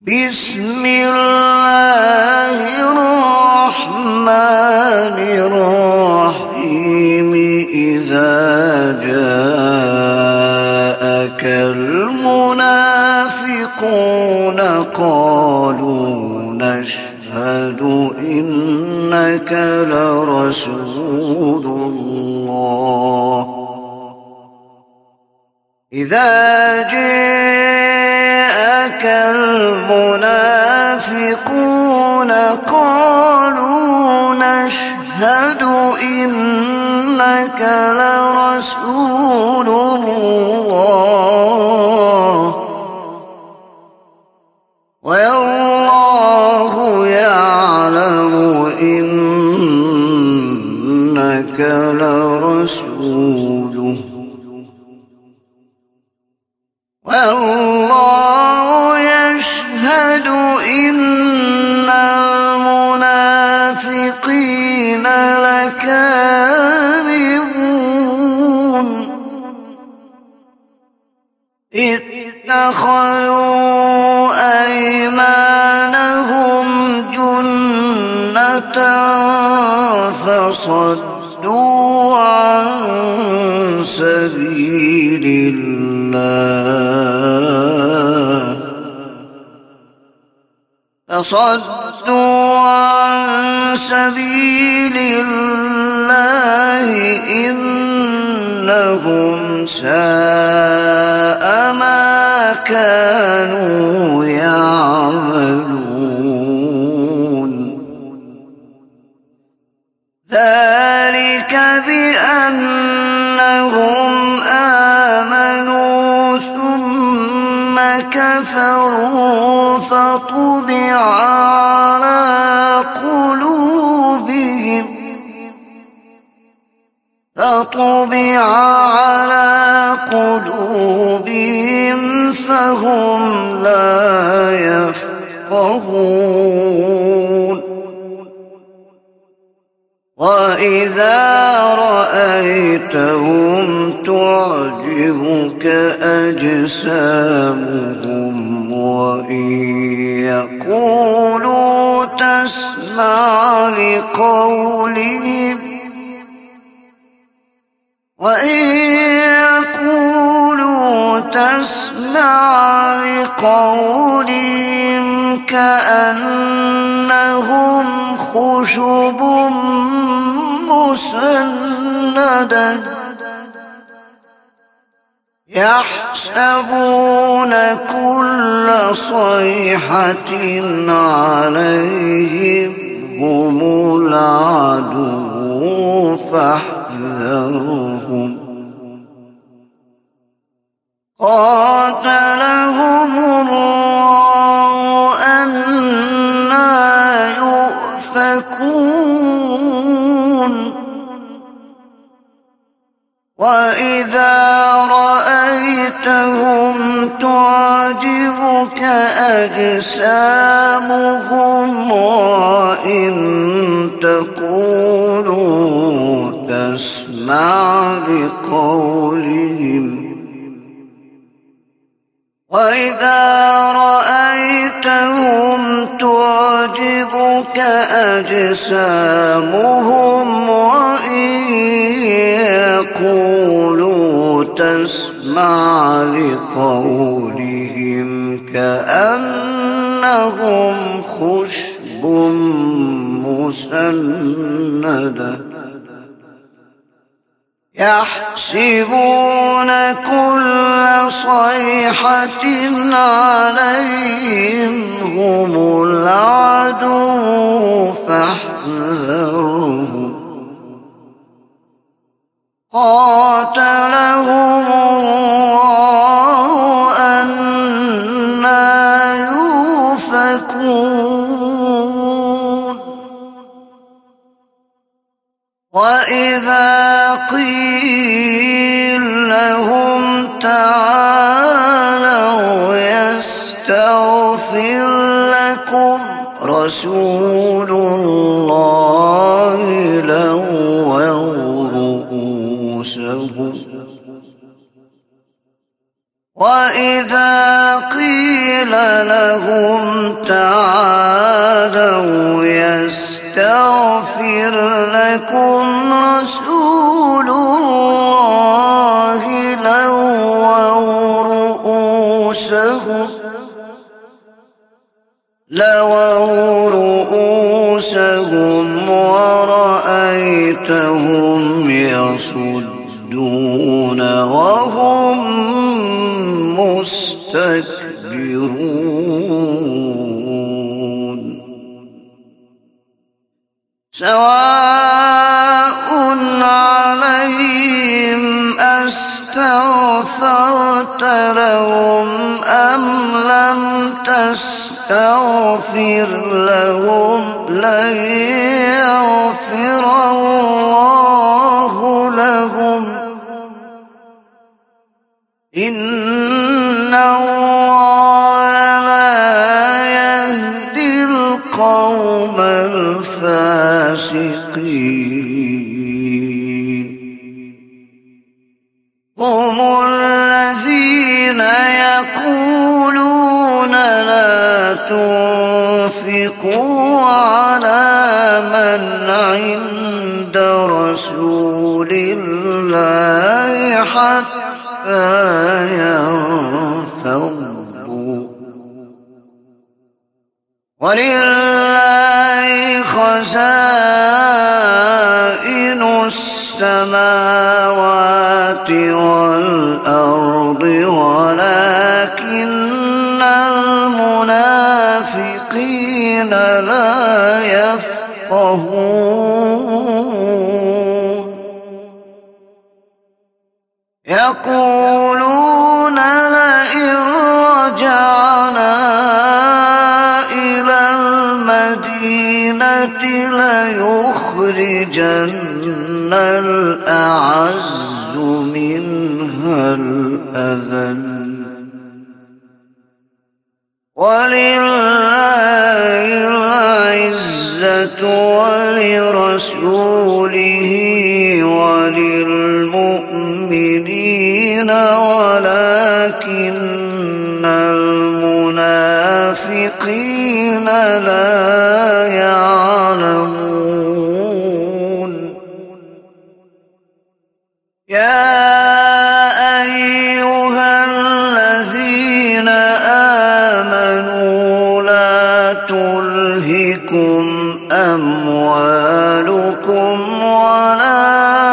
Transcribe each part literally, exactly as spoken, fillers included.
بسم الله الرحمن الرحيم إذا جاءك المنافقون قالوا نشهد إنك لرسول الله إذا جاءك المنافقون قالوا نشهد إنك لرسول الله والله يعلم إنك لرسوله والله يشهد إن المنافقين لكاذبون اتخذوا أيمانهم جنة فصدوا عن سبيل الله فصدوا عن سبيل الله إنهم ساء ما كانوا يعملون ذلك بأنهم آمنوا ثم كفروا فطبع على قلوبهم فطبع على قلوبهم فهم لا يفقهون وإذا رأيتهم تعجبك أجسامهم وإن يقولوا تسمع لقولهم وإن يقولوا تسمع لقولهم كأنهم خشب مسندة يحسبون كل صيحة عليهم هم العدو فاحذرهم قاتلهم الله أنى يؤفكون وإذا رأيتهم تعجبك أجسامهم وإن تقولوا تسمع لقولهم وإذا رأيتهم تعجبك أجسامهم وإن يقولوا تسمع لقولهم كأنهم خشب مسندة يحسبون كل صيحة عليهم هم العدو فاحذرهم قاتلهم الله أنى يؤفكون وإذا قيل لهم تعالوا يستغفر لكم رسول الله لووا رؤوسهم وإذا قيل لهم تعالوا يستغفر لكم رسول الله لووا رؤوسهم لووا رؤوسهم ورأيتهم يصدون وهم مستكبرون سواء عليهم أستغفرت لهم أم لم تستغفر لهم لن يغفر الله لهم إن الله لا يهدي القوم الفاسقين هم الذين يقولون لا تنفقوا على من عند رسول الله حتى ينفضوا ولله خزائن السماوات والأرض ولكن المنافقين لا يفقهون يقولون لئن رجعنا إلى المدينة ليخرجن الأعز منها الأذل ولله العزة ولرسوله وللمؤمنين ولكن المنافقين لا يعلمون يا أيها الذين آمنوا لا تلهكم أموالكم ولا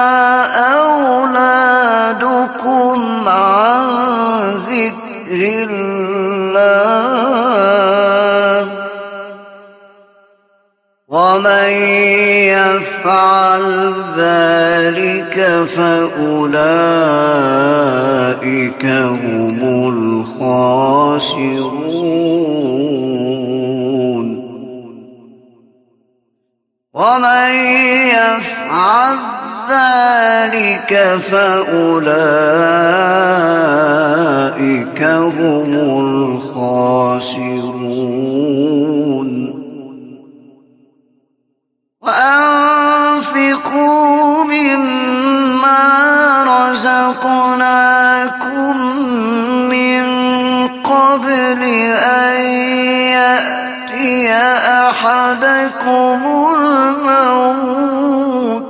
أولادكم عن ذكر الله ومن يفعل ذلك فأولئك هم الخاسرون ومن يفعل ذلك فأولئك هم الخاسرون وأنفقوا مما رزقناكم من قبل أن يأتي أحدكم الموت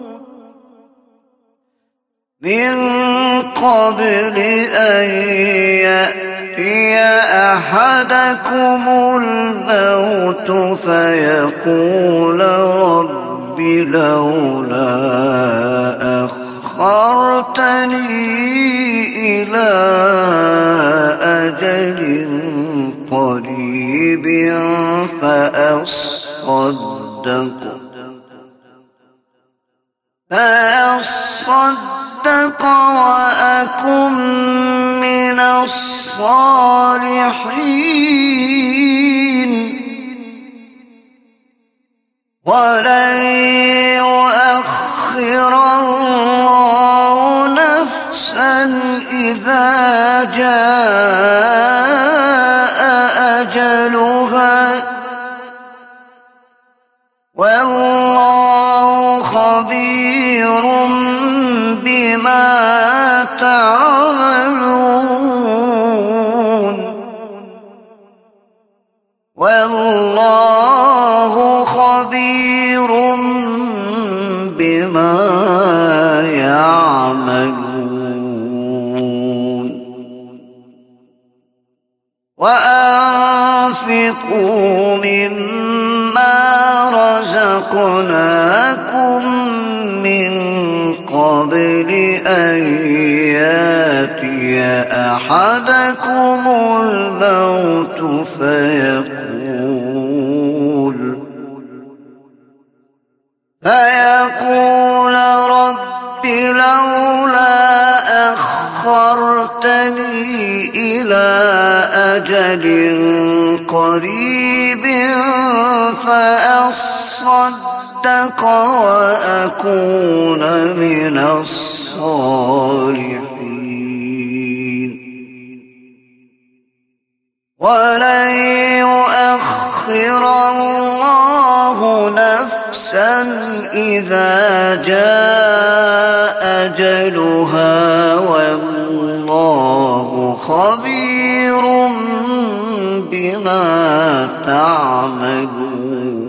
من قبل أن يأتي أحدكم الموت فيقول رب لولا أخرتني إلى أجل قريب فأصدق فأصدق وأكن من الصالحين ولن يؤخر الله نفسا إذا جاء أجلها والله خبير بما تعملون والله خبير بما يعملون وأنفقوا مما رزقناكم من قبل أن يأتي أحدكم الموت فيقول فيقول رب لولا أخرتني إلى أجل قريب فأصدق وأكون من الصالحين ولن يؤخر الله نفسا إذا جاء أجلها والله خبير بما تعملون